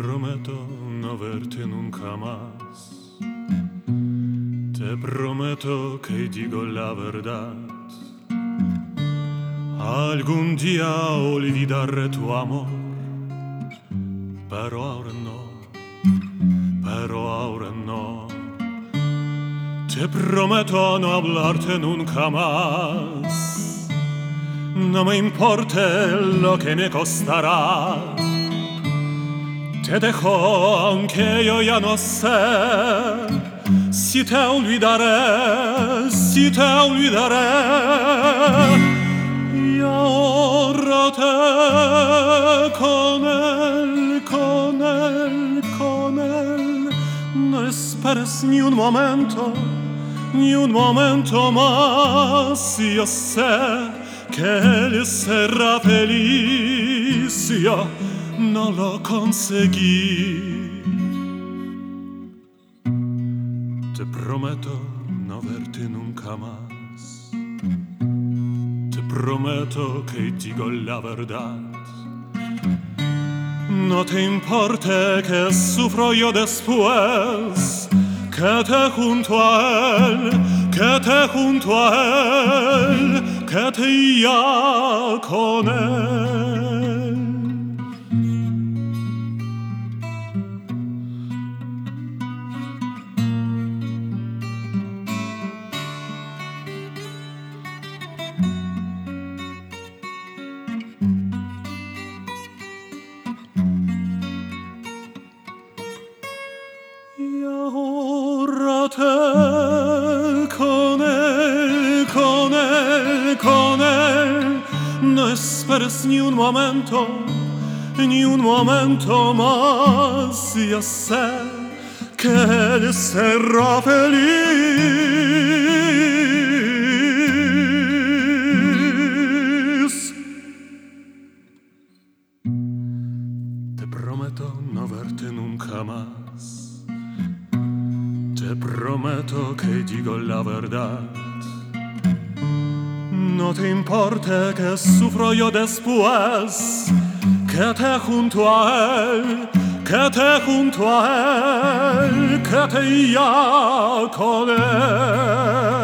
prometo no verte nunca más. Te prometo que digo la verdad. Algún día olvidaré tu amor, pero ahora no. Te prometo no hablarte nunca más. No me importe lo que me costará. Te dejo aunque yo ya no sé si te olvidaré. Y ahora te con él, no esperes ni un momento más. Yo sé que él será feliz, yo no lo conseguí. Te prometo no verte nunca más. Te prometo que digo la verdad. No te importe que sufro yo después, que te junto a él, que te ya con él. Y ahora te con él, no esperes ni un momento más. Yo sé que él será feliz. Te prometo no verte nunca más. Te prometo que digo la verdad. No te importe que sufro yo después, que te junto a él, que te ya con él.